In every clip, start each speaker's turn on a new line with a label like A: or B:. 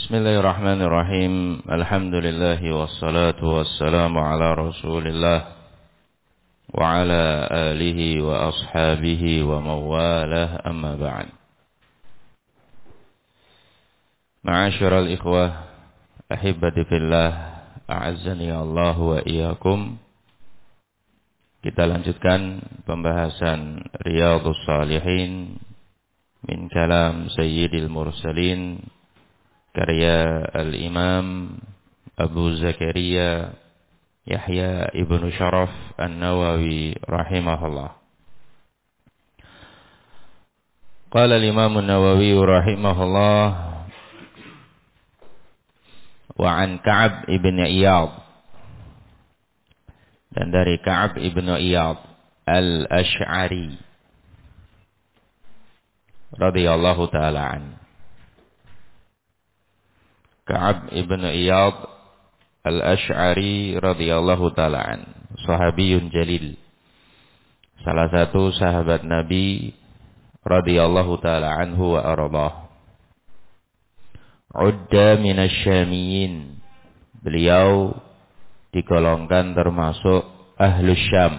A: Bismillahirrahmanirrahim. Alhamdulillah wassalatu wassalamu ala Rasulillah wa ala alihi wa ashabihi wa mawalah, amma ba'd. Ma'asyiral ikhwah, ahibbati fillah, a'azzani Allah wa iyyakum. Kita lanjutkan pembahasan Riyadhus Shalihin min kalam Sayyidil Mursalin, karya Al-Imam Abu Zakaria Yahya ibnu Sharaf An-Nawawi rahimahullah. Qala al-Imam An-Nawawi rahimahullah wa an Ka'ab ibn Iyad, dan dari Ka'ab ibn Iyad Al-Ash'ari radhiyallahu ta'ala an. Ka'ab ibn Iyad Al-Ash'ari radhiyallahu ta'ala an, sahabiyun jalil, salah satu sahabat Nabi radhiyallahu ta'ala anhu wa ardah. Udda minasy-Syamiyyin, beliau digolongkan termasuk Ahlus Syam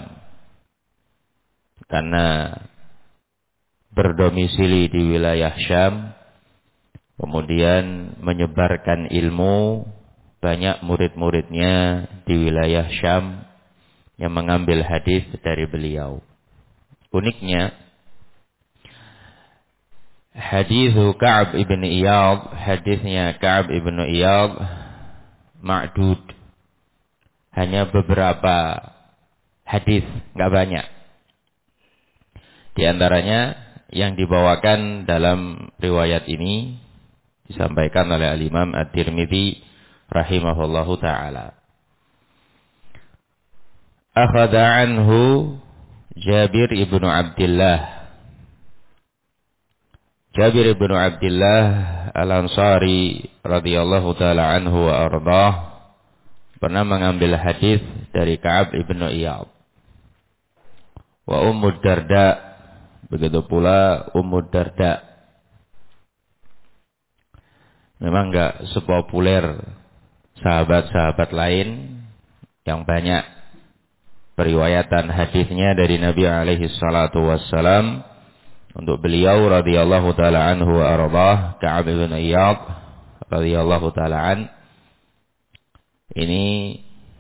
A: karena berdomisili di wilayah Syam, kemudian menyebarkan ilmu, banyak murid-muridnya di wilayah Syam yang mengambil hadis dari beliau. Uniknya, hadithu Ka'ab ibn Iyad, hadisnya Ka'ab ibn Iyad ma'dud, hanya beberapa hadis, enggak banyak. Di antaranya yang dibawakan dalam riwayat ini disampaikan oleh Al-Imam At-Tirmidzi rahimahullahu ta'ala. Akhadha anhu Jabir ibnu Abdullah. Jabir ibnu Abdullah Al-Ansari radhiyallahu ta'ala anhu wa ardah pernah mengambil hadis dari Ka'ab ibnu Iyad. Wa Ummu Darda, begitu pula Ummu Darda. Memang enggak sepopuler sahabat-sahabat lain yang banyak periwayatan hadisnya dari Nabi alaihi salatu wassalam. Untuk beliau radhiyallahu taala anhu wa ardhah, Ka'ab bin Iyad radhiyallahu taala an, ini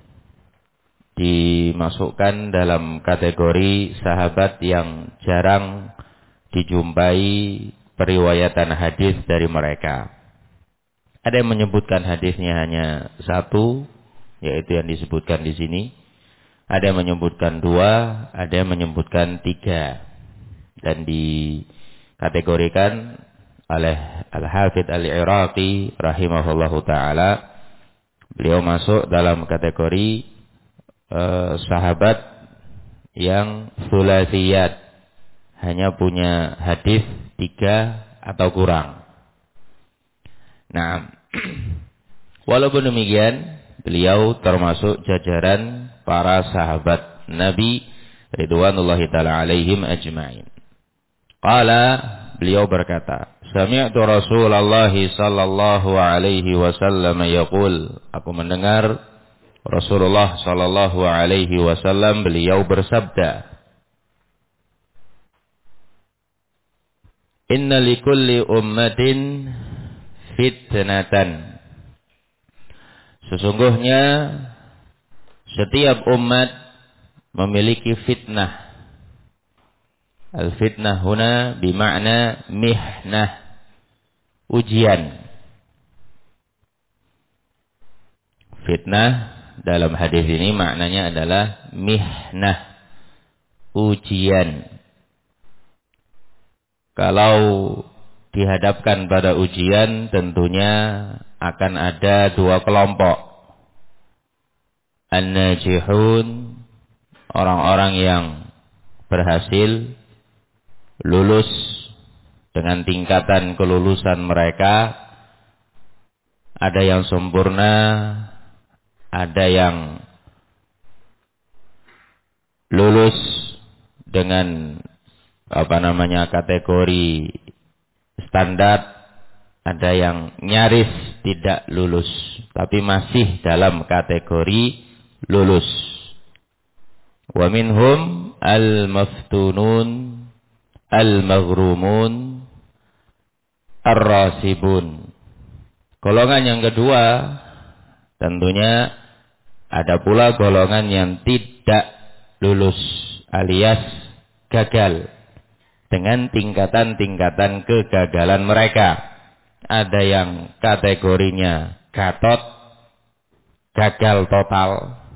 A: dimasukkan dalam kategori sahabat yang jarang dijumpai periwayatan hadis dari mereka. Ada yang menyebutkan hadisnya hanya satu, yaitu yang disebutkan di sini. Ada yang menyebutkan dua, ada yang menyebutkan tiga. Dan dikategorikan oleh Al-Hafidz Al-Iraqi rahimahullahu ta'ala, beliau masuk dalam kategori sahabat yang sulasiyat, hanya punya hadis tiga atau kurang. Nah, walaupun demikian, beliau termasuk jajaran para sahabat Nabi ridwanullahi ta'ala alaihim ajma'in. Qala, beliau berkata, sami'tu Rasulullah sallallahu alaihi wasallam yaqul, aku mendengar Rasulullah sallallahu alaihi wasallam beliau bersabda, inna likulli ummatin fitnatan, sesungguhnya setiap umat memiliki fitnah. Al-fitnah huna bimakna mihnah, ujian. Fitnah dalam hadis ini maknanya adalah mihnah, ujian. Kalau dihadapkan pada ujian, tentunya akan ada dua kelompok. An-najihun, orang-orang yang berhasil, lulus dengan tingkatan kelulusan mereka. Ada yang sempurna, ada yang lulus dengan kategori standar, ada yang nyaris tidak lulus, tapi masih dalam kategori lulus. Wa minhum al-maftunun, al-maghrumun, ar-rasibun. Golongan yang kedua, tentunya ada pula golongan yang tidak lulus alias gagal dengan tingkatan-tingkatan kegagalan mereka. Ada yang kategorinya gatot, gagal total,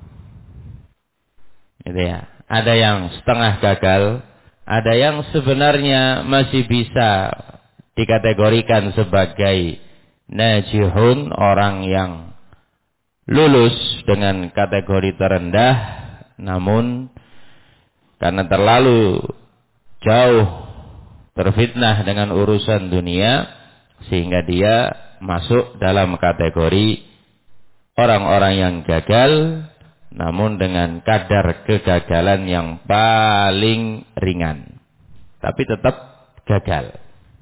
A: gitu ya. Ada yang setengah gagal, ada yang sebenarnya masih bisa dikategorikan sebagai najihun, orang yang lulus dengan kategori terendah, namun karena terlalu jauh terfitnah dengan urusan dunia, sehingga dia masuk dalam kategori orang-orang yang gagal, namun dengan kadar kegagalan yang paling ringan, tapi tetap gagal.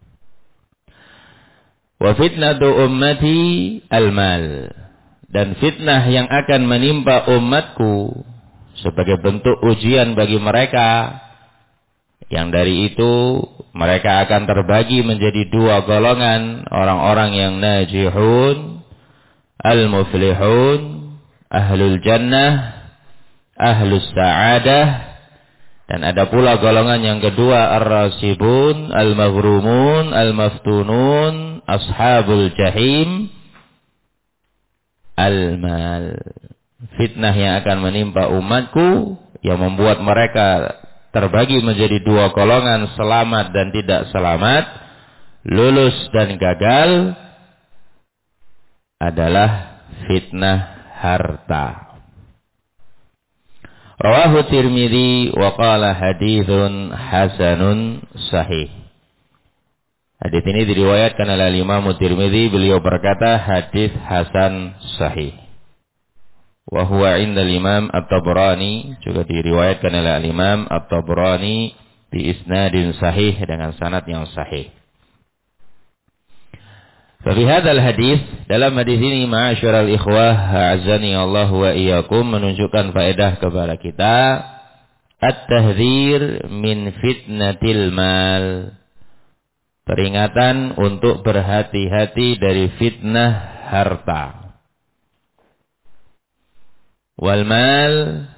A: Wa fitnatu ummati al-mal, dan fitnah yang akan menimpa umatku sebagai bentuk ujian bagi mereka, yang dari itu mereka akan terbagi menjadi dua golongan, orang-orang yang najihun, al-muflihun, ahlul jannah, ahlus sa'adah, dan ada pula golongan yang kedua, ar-rasibun, al-maghrumun, al-maftunun, ashabul jahim, al-mal. Fitnah yang akan menimpa umatku yang membuat mereka terbagi menjadi dua golongan, selamat dan tidak selamat, lulus dan gagal, adalah fitnah harta. Rawahu Tirmidzi wa qala haditsun hasanun sahih. Hadis ini diriwayatkan oleh Imam Tirmidzi, beliau berkata hadis hasan sahih. Wa huwa 'inda al-Imam At-Tabrani, juga diriwayatkan oleh Imam At-Tabrani bi isnadin sahih, dengan sanad yang sahih. Fa fi hadzal hadis, dalam hadis ini ma'asyiral ikhwah a'azzani Allah wa iyyakum, menunjukkan faedah kepada kita at-tahdzir min fitnatil mal. Peringatan untuk berhati-hati dari fitnah harta. Wal mal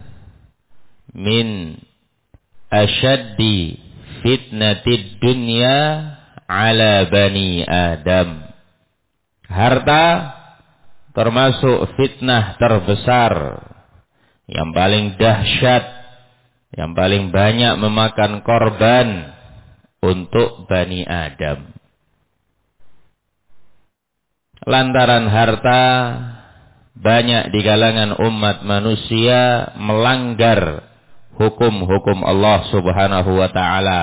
A: min asyaddi fitnatid dunya ala bani Adam. Harta termasuk fitnah terbesar, yang paling dahsyat, yang paling banyak memakan korban untuk Bani Adam. Lantaran harta, banyak di kalangan umat manusia melanggar hukum-hukum Allah Subhanahu wa ta'ala.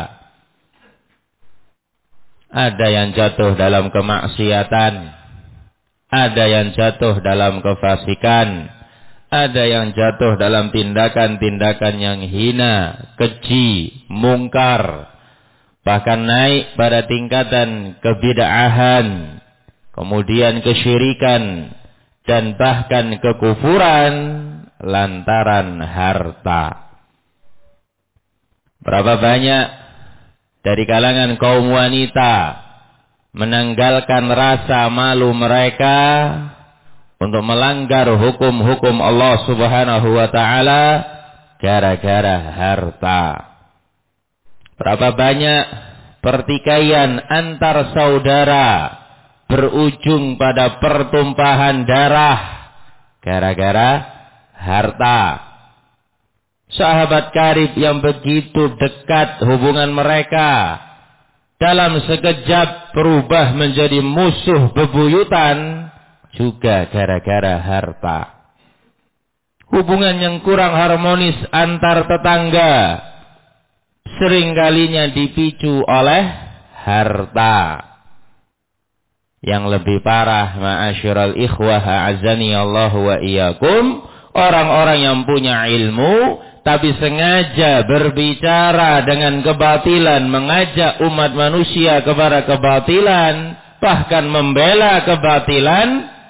A: Ada yang jatuh dalam kemaksiatan, ada yang jatuh dalam kefasikan, ada yang jatuh dalam tindakan-tindakan yang hina, keji, mungkar, bahkan naik pada tingkatan kebid'ahan, kemudian kesyirikan, dan bahkan kekufuran lantaran harta. Berapa banyak dari kalangan kaum wanita menanggalkan rasa malu mereka untuk melanggar hukum-hukum Allah Subhanahu wa ta'ala gara-gara harta. Berapa banyak pertikaian antar saudara berujung pada pertumpahan darah gara-gara harta. Sahabat karib yang begitu dekat hubungan mereka, dalam sekejap berubah menjadi musuh bebuyutan juga gara-gara harta. Hubungan yang kurang harmonis antar tetangga seringkalinya dipicu oleh harta. Yang lebih parah, ma'asyiral ikhwah a'azzani Allah wa iyyakum, orang-orang yang punya ilmu tapi sengaja berbicara dengan kebatilan, mengajak umat manusia kepada kebatilan, bahkan membela kebatilan,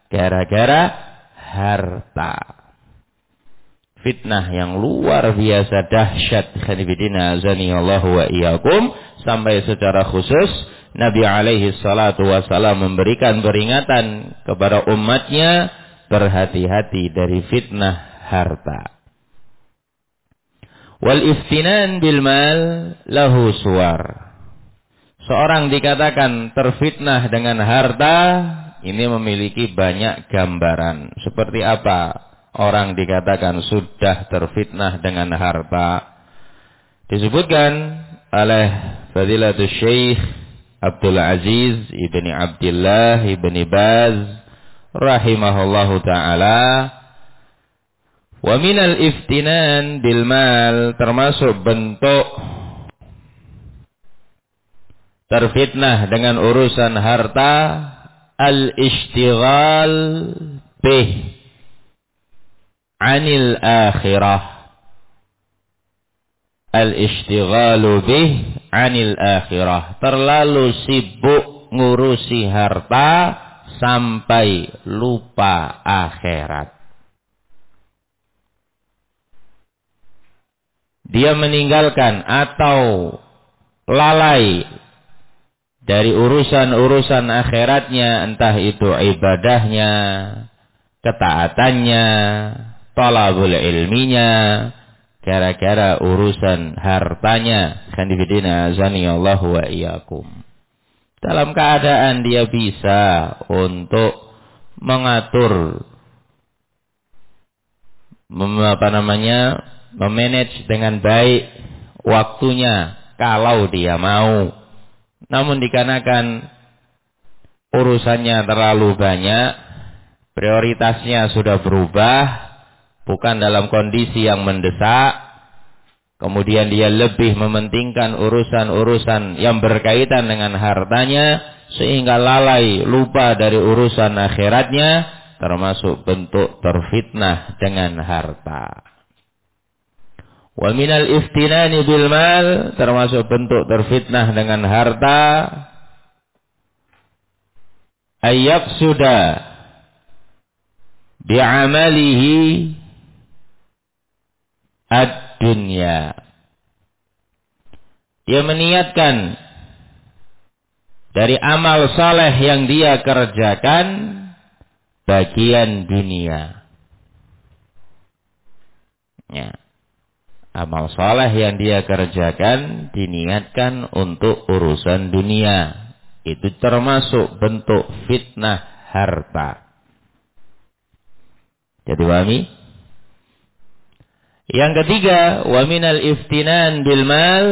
A: gara-gara harta. Fitnah yang luar biasa dahsyat, khanifidina azanillahu wa iyyakum, sampai secara khusus Nabi alaihi salatu wasalam memberikan peringatan kepada umatnya, berhati-hati dari fitnah harta. Wal iftinan bil mal lahu suwar. Seorang dikatakan terfitnah dengan harta, ini memiliki banyak gambaran. Seperti apa orang dikatakan sudah terfitnah dengan harta? Disebutkan oleh Fadilatul Syekh Abdul Aziz ibni Abdullah ibni Baz rahimahullahu ta'ala, wa minal iftinan bil mal, termasuk bentuk terfitnah dengan urusan harta, al-ishtighal bih anil akhirah. Al-ishtighalu bih anil akhirah, terlalu sibuk ngurusi harta sampai lupa akhirat. Dia meninggalkan atau lalai dari urusan-urusan akhiratnya, entah itu ibadahnya, ketaatannya, talabul ilminya, gara-gara urusan hartanya. Khanifidina azanillahu wa iyyakum. Dalam keadaan dia bisa untuk mengatur, memanage dengan baik waktunya kalau dia mau. Namun dikarenakan urusannya terlalu banyak, prioritasnya sudah berubah, bukan dalam kondisi yang mendesak, kemudian dia lebih mementingkan urusan-urusan yang berkaitan dengan hartanya, sehingga lalai, lupa dari urusan akhiratnya, termasuk bentuk terfitnah dengan harta. Wa minal iftinani bil mal, termasuk bentuk terfitnah dengan harta, ayyaqsuda bi'amalihi ad-dunya. Dia meniatkan dari amal saleh yang dia kerjakan bagian dunia. Ya. Amal saleh yang dia kerjakan diniatkan untuk urusan dunia. Itu termasuk bentuk fitnah harta. Jadi pahami? Yang ketiga, wa minal iftinan bil mal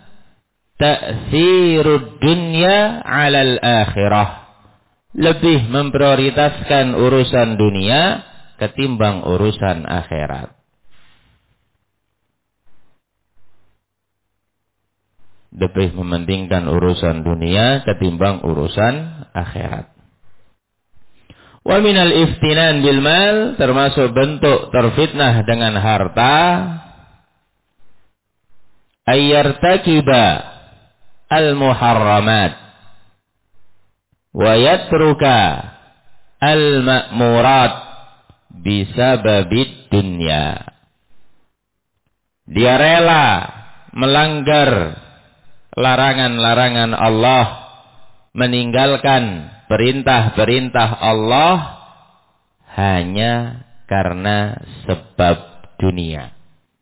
A: ta'thirud dunya 'alal akhirah. Lebih memprioritaskan urusan dunia ketimbang urusan akhirat. Lebih mementingkan urusan dunia ketimbang urusan akhirat. Wa minal iftinan bil mal, termasuk bentuk terfitnah dengan harta, ayyartakiba al muharramat wa yatruka al ma'murat bisababid dunya. Dia rela melanggar larangan-larangan Allah, meninggalkan perintah-perintah Allah hanya karena sebab dunia.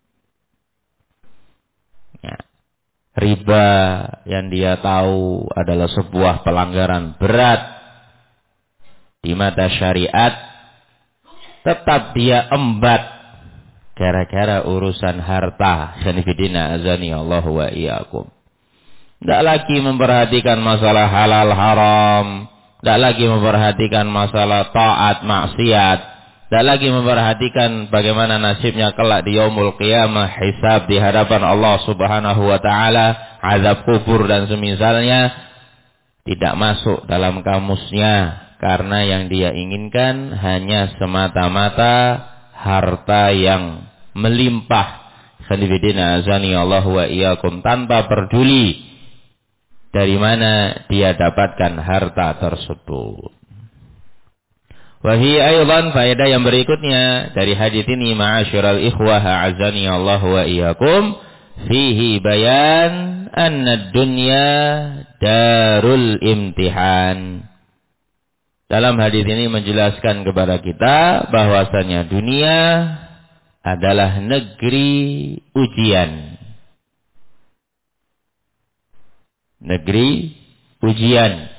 A: Ya. Riba yang dia tahu adalah sebuah pelanggaran berat di mata syariat, tetap dia embat gara-gara urusan harta. Khanifidina azani Allah wa iyyakum. Tidak lagi memperhatikan masalah halal haram, tidak lagi memperhatikan masalah taat maksiat, tidak lagi memperhatikan bagaimana nasibnya kelak di yaumul qiyamah, hisab di hadapan Allah Subhanahu wa taala, azab kubur dan semisalnya, tidak masuk dalam kamusnya, karena yang dia inginkan hanya semata-mata harta yang melimpah. Khalifidina azani Allah wa iyyakum, tanpa peduli dari mana dia dapatkan harta tersebut. Wahi aydan, faedah yang berikutnya dari hadis ini, ma'asyiral ikhwah a'azzani Allah wa iyyakum, fihi bayan anna dunya darul imtihan. Dalam hadis ini menjelaskan kepada kita bahwasanya dunia adalah negeri ujian. Negeri ujian.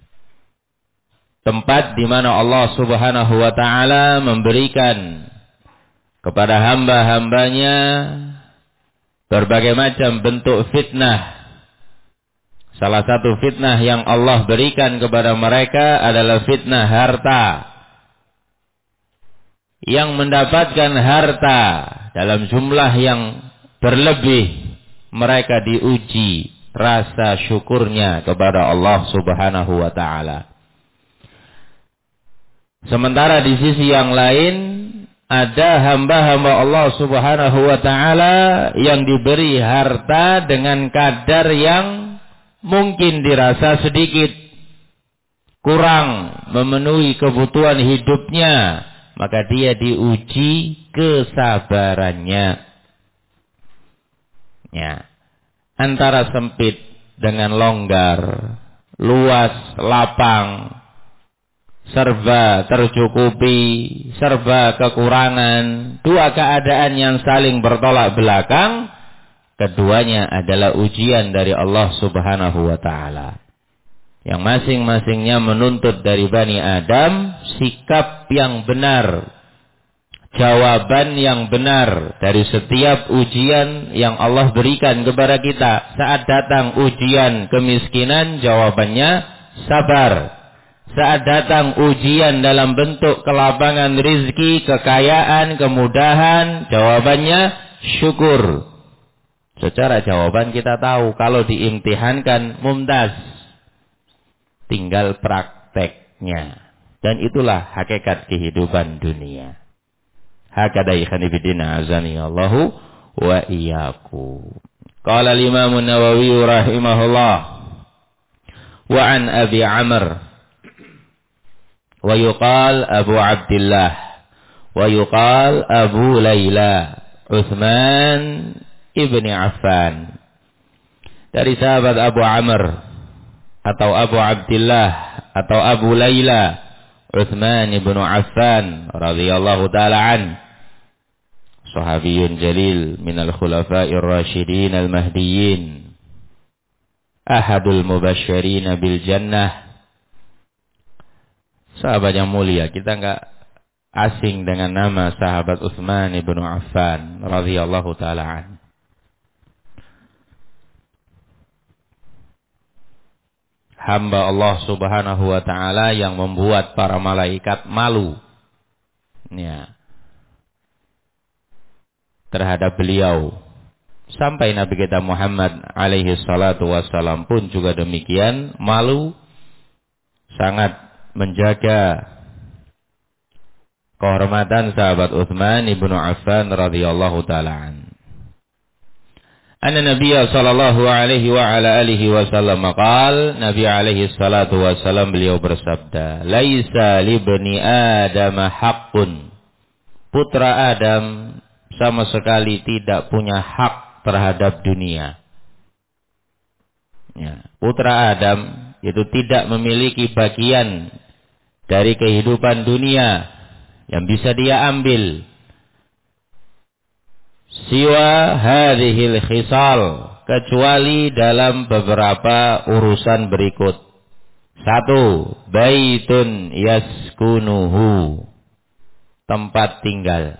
A: Tempat di mana Allah Subhanahu wa taala memberikan kepada hamba-hambanya berbagai macam bentuk fitnah. Salah satu fitnah yang Allah berikan kepada mereka adalah fitnah harta. Yang mendapatkan harta dalam jumlah yang berlebih, mereka diuji rasa syukurnya kepada Allah Subhanahu wa taala. Sementara di sisi yang lain, ada hamba-hamba Allah Subhanahu wa taala yang diberi harta dengan kadar yang mungkin dirasa sedikit, kurang memenuhi kebutuhan hidupnya, maka dia diuji kesabarannya. Ya. Antara sempit dengan longgar, luas, lapang, serba tercukupi, serba kekurangan, dua keadaan yang saling bertolak belakang, keduanya adalah ujian dari Allah Subhanahu wa taala. Yang masing-masingnya menuntut dari Bani Adam sikap yang benar, jawaban yang benar dari setiap ujian yang Allah berikan kepada kita. Saat datang ujian kemiskinan, jawabannya sabar. Saat datang ujian dalam bentuk kelapangan rizki, kekayaan, kemudahan, jawabannya syukur. Secara jawaban kita tahu, kalau diimtihankan mumtaz, tinggal prakteknya. Dan itulah hakikat kehidupan dunia. Hakada ikhani bidina azani Allahu wa iyyakum. Qala al-Imam an-Nawawi rahimahullah, wa an Abi Amr wa yuqal Abu Abdullah wa yuqal Abu Layla Utsman ibni Affan. Dari sahabat Abu Amr atau Abu Abdullah atau Abu Layla Utsman ibnu Affan radhiyallahu taala an, sahabiyun jalil minal khulafa'ir rasyidin al-mahdiyyin, ahadul mubasysyirin bil jannah. Sahabat yang mulia, kita enggak asing dengan nama sahabat Utsman ibnu Affan radhiyallahu taala an. Hamba Allah Subhanahu wa taala yang membuat para malaikat malu, ya, terhadap beliau. Sampai Nabi kita Muhammad alaihi salatu wassalam pun juga demikian, malu, sangat menjaga kehormatan sahabat Utsman ibnu Affan radhiyallahu taala an. Anna Nabi sallallahu alaihi wa ala alihi wasallam qaal, Nabi alaihi salatu wasallam beliau bersabda, laisa libni Adam haqqun, putra Adam sama sekali tidak punya hak terhadap dunia. Ya, putra Adam itu tidak memiliki bagian dari kehidupan dunia yang bisa dia ambil. Siwa hadhil khisal, kecuali dalam beberapa urusan berikut. 1. Baitun yaskunuhu, tempat tinggal.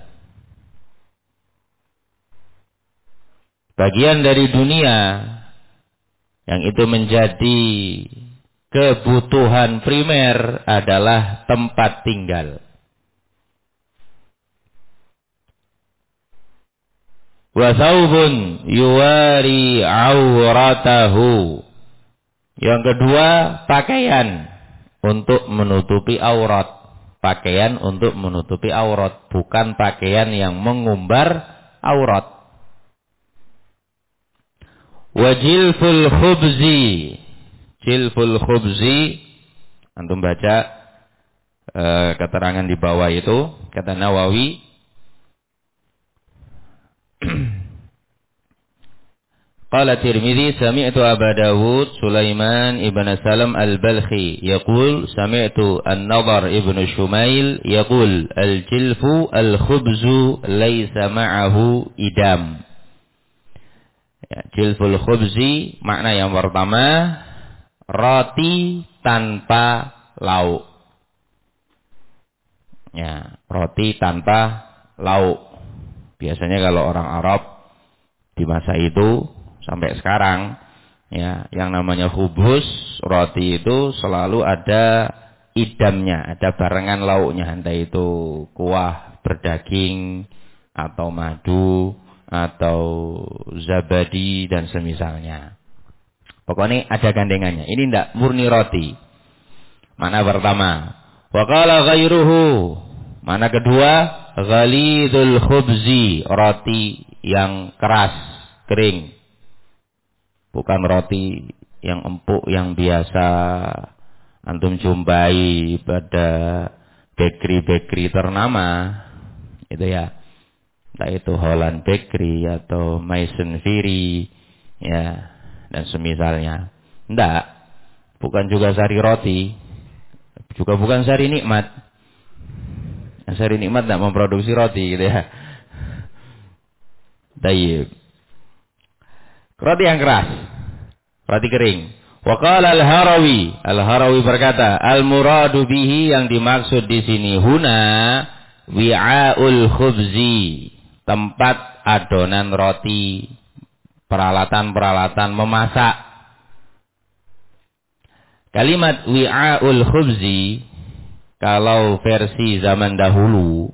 A: Bagian dari dunia yang itu menjadi kebutuhan primer adalah tempat tinggal. Wa thawbun yuwari auratahu. Yang kedua, pakaian untuk menutupi aurat. Pakaian untuk menutupi aurat, bukan pakaian yang mengumbar aurat. Wa jilful khubzi. Jilful khubzi, antum baca keterangan di bawah itu, kata Nawawi, qala Tirmidzi sami'tu Aba Dawud Sulaiman ibn Salam al-Balkhi yaqul sami'tu An-Nadhr ibn Shumail yaqul al-jilfu al-khubzu laysa ma'ahu idam. Ya, jilful khubzi makna yang pertama roti tanpa lauk. Ya, roti tanpa lauk. Biasanya kalau orang Arab di masa itu sampai sekarang, ya, yang namanya khubuz, roti itu selalu ada idamnya, ada barengan lauknya, entah itu kuah berdaging atau madu atau zabadi dan semisalnya. Pokoknya ada gandengannya. Ini tidak murni roti. Mana pertama? Wa qala ghairuhu. Mana kedua? Ghalidul khubzi, roti yang keras, kering. Bukan roti yang empuk yang biasa antum jumpai pada bakery-bakery ternama. Itu ya. Entah itu Holland Bakery atau Maison Viri, ya, dan semisalnya. Enggak. Bukan juga Sari Roti. Juga bukan Sari Nikmat. Sari Nikmat tidak memproduksi roti gitu ya. Tayyib. Roti yang keras. Roti kering. Wa qala Al-Harawi berkata, al-muradu bihi yang dimaksud di sini huna wi'aul khubzi, tempat adonan roti, peralatan-peralatan memasak. Kalimat wi'aul khubzi kalau versi zaman dahulu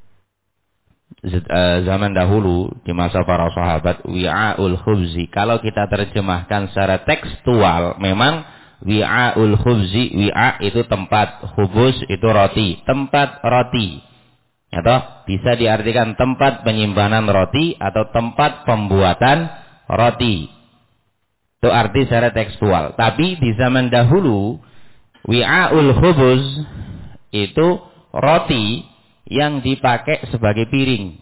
A: di masa para sahabat, wi'aul khubzi, kalau kita terjemahkan secara tekstual, memang wi'aul khubzi, wi'a itu tempat, khubuz itu roti, tempat roti, atau bisa diartikan tempat penyimpanan roti atau tempat pembuatan roti. Itu arti secara tekstual. Tapi di zaman dahulu, wi'aul khubuz itu roti yang dipakai sebagai piring.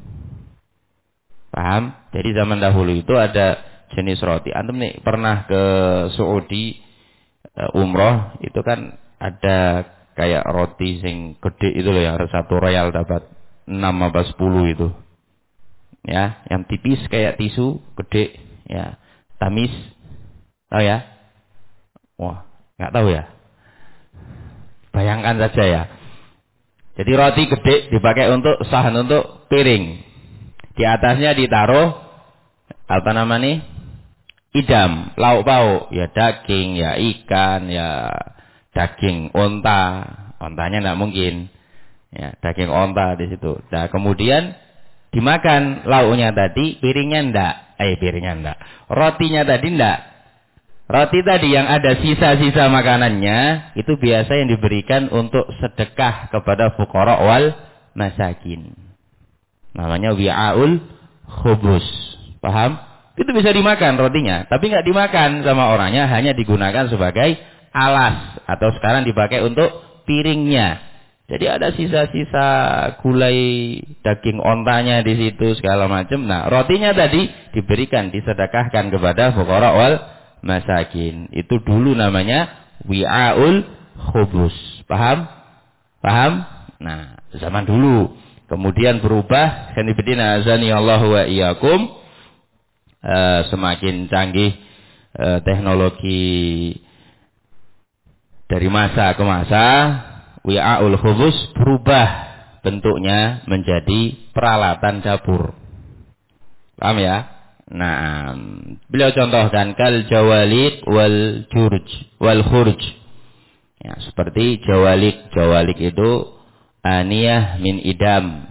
A: Paham? Jadi zaman dahulu itu ada jenis roti. Antum nih pernah ke Saudi umroh, itu kan ada kayak roti sing gede itu loh, yang satu royal dapat 6 apa 10 itu. Ya, yang tipis kayak tisu, gede, ya. Tamis. Tahu ya? Wah, enggak tahu ya. Bayangkan saja ya. Jadi roti gede dipakai untuk sahan, untuk piring. Di atasnya ditaruh apa namanya? Idam, lauk pauk, ya daging, ya ikan, ya daging onta. Ontanya enggak mungkin. Ya, daging onta di situ. Nah, kemudian dimakan lauknya tadi, piringnya enggak. Piringnya enggak. Rotinya tadi enggak. Roti tadi yang ada sisa-sisa makanannya, itu biasa yang diberikan untuk sedekah kepada fuqara wal masakin. Namanya wi'aul khubus. Paham? Itu bisa dimakan rotinya, tapi nggak dimakan sama orangnya, hanya digunakan sebagai alas. Atau sekarang dipakai untuk piringnya. Jadi ada sisa-sisa gulai daging ontanya di situ, segala macam. Nah, rotinya tadi diberikan, disedekahkan kepada fuqara wal masakin. Itu dulu namanya wi'aul khubus. Paham? Paham? Nah, zaman dulu. Kemudian berubah, sanibidina azani Allah wa iyyakum, semakin canggih teknologi dari masa ke masa, wi'aul khubus berubah bentuknya menjadi peralatan dapur. Paham ya? Nah, beliau contohkan kal jawalik wal jurj wal khurj. Ya, seperti jawalik. Jawalik itu aniyah min idam.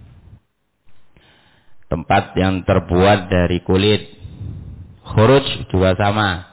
A: Tempat yang terbuat dari kulit. Khurj juga sama.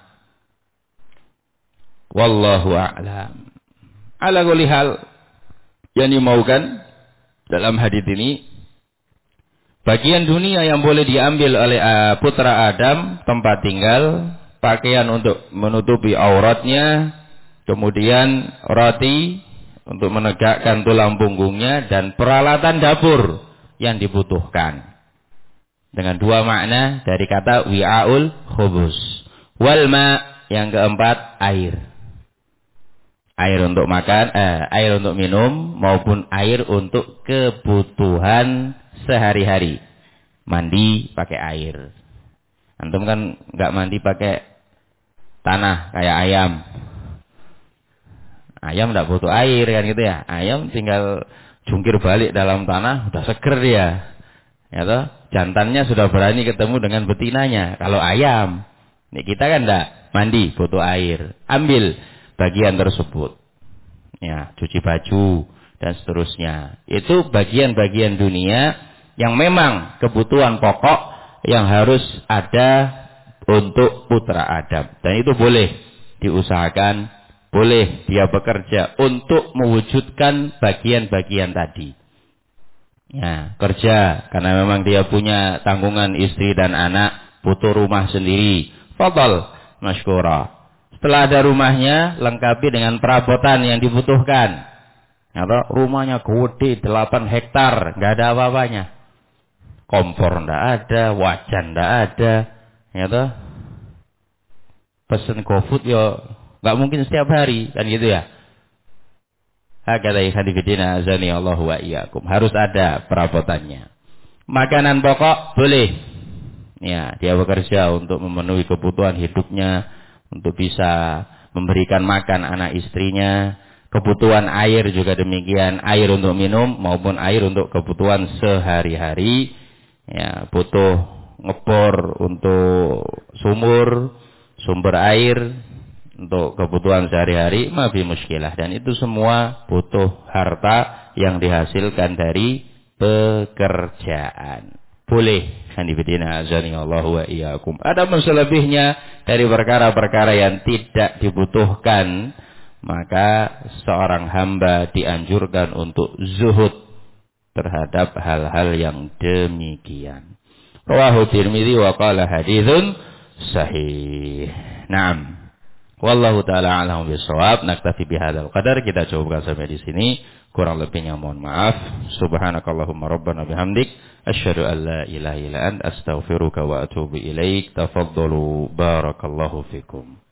A: Wallahu a'lam. Ala kulli hal, yang dimaukan dalam hadis ini, bagian dunia yang boleh diambil oleh putra Adam, tempat tinggal, pakaian untuk menutupi auratnya, kemudian roti untuk menegakkan tulang punggungnya, dan peralatan dapur yang dibutuhkan. Dengan dua makna dari kata wi'aul khubus. Wal ma, yang keempat, air. Air untuk makan, air untuk minum, maupun air untuk kebutuhan sehari-hari. Mandi pakai air. Antum kan nggak mandi pakai tanah kayak ayam. Ayam nggak butuh air kan gitu ya. Ayam tinggal jungkir balik dalam tanah udah seger dia. Ya toh, jantannya sudah berani ketemu dengan betinanya. Kalau ayam, nih kita kan enggak mandi, butuh air. Ambil bagian tersebut. Ya, cuci baju dan seterusnya. Itu bagian-bagian dunia yang memang kebutuhan pokok yang harus ada untuk putra Adam. Dan itu boleh diusahakan, boleh dia bekerja untuk mewujudkan bagian-bagian tadi. Ya, kerja karena memang dia punya tanggungan istri dan anak, butuh rumah sendiri. Fadhal masykura. Setelah ada rumahnya, lengkapi dengan perabotan yang dibutuhkan. Atau rumahnya gede 8 hektar, nggak ada apa-apanya. Kompor nggak ada, wajan nggak ada. Ya toh? Pesen GoFood yo nggak mungkin setiap hari, kan gitu ya. Hakadha ikhwanifidina azani Allah wa iyyakum. Harus ada perabotannya. Makanan pokok boleh. Ya, dia bekerja untuk memenuhi kebutuhan hidupnya, untuk bisa memberikan makan anak istrinya. Kebutuhan air juga demikian, air untuk minum maupun air untuk kebutuhan sehari-hari. Ya, butuh ngebor untuk sumber air untuk kebutuhan sehari-hari, mafi muskilah. Dan itu semua butuh harta yang dihasilkan dari pekerjaan. Boleh. Hanifidina azani Allah wa iyyakum. Ada selebihnya dari perkara-perkara yang tidak dibutuhkan, maka seorang hamba dianjurkan untuk zuhud terhadap hal-hal yang demikian. Rawahu Tirmidzi wa qala haditsun sahih. Naam. Wallahu taala a'lam bishawab. Naktafi bihadzal qadar. Kita cukupkan sampai di sini. Kurang lebihnya mohon maaf. Subhanakallahumma rabbana bihamdik asyhadu an la ilaha illa anta astaghfiruka wa atubu ilaik. Tafaddalu barakallahu fikum.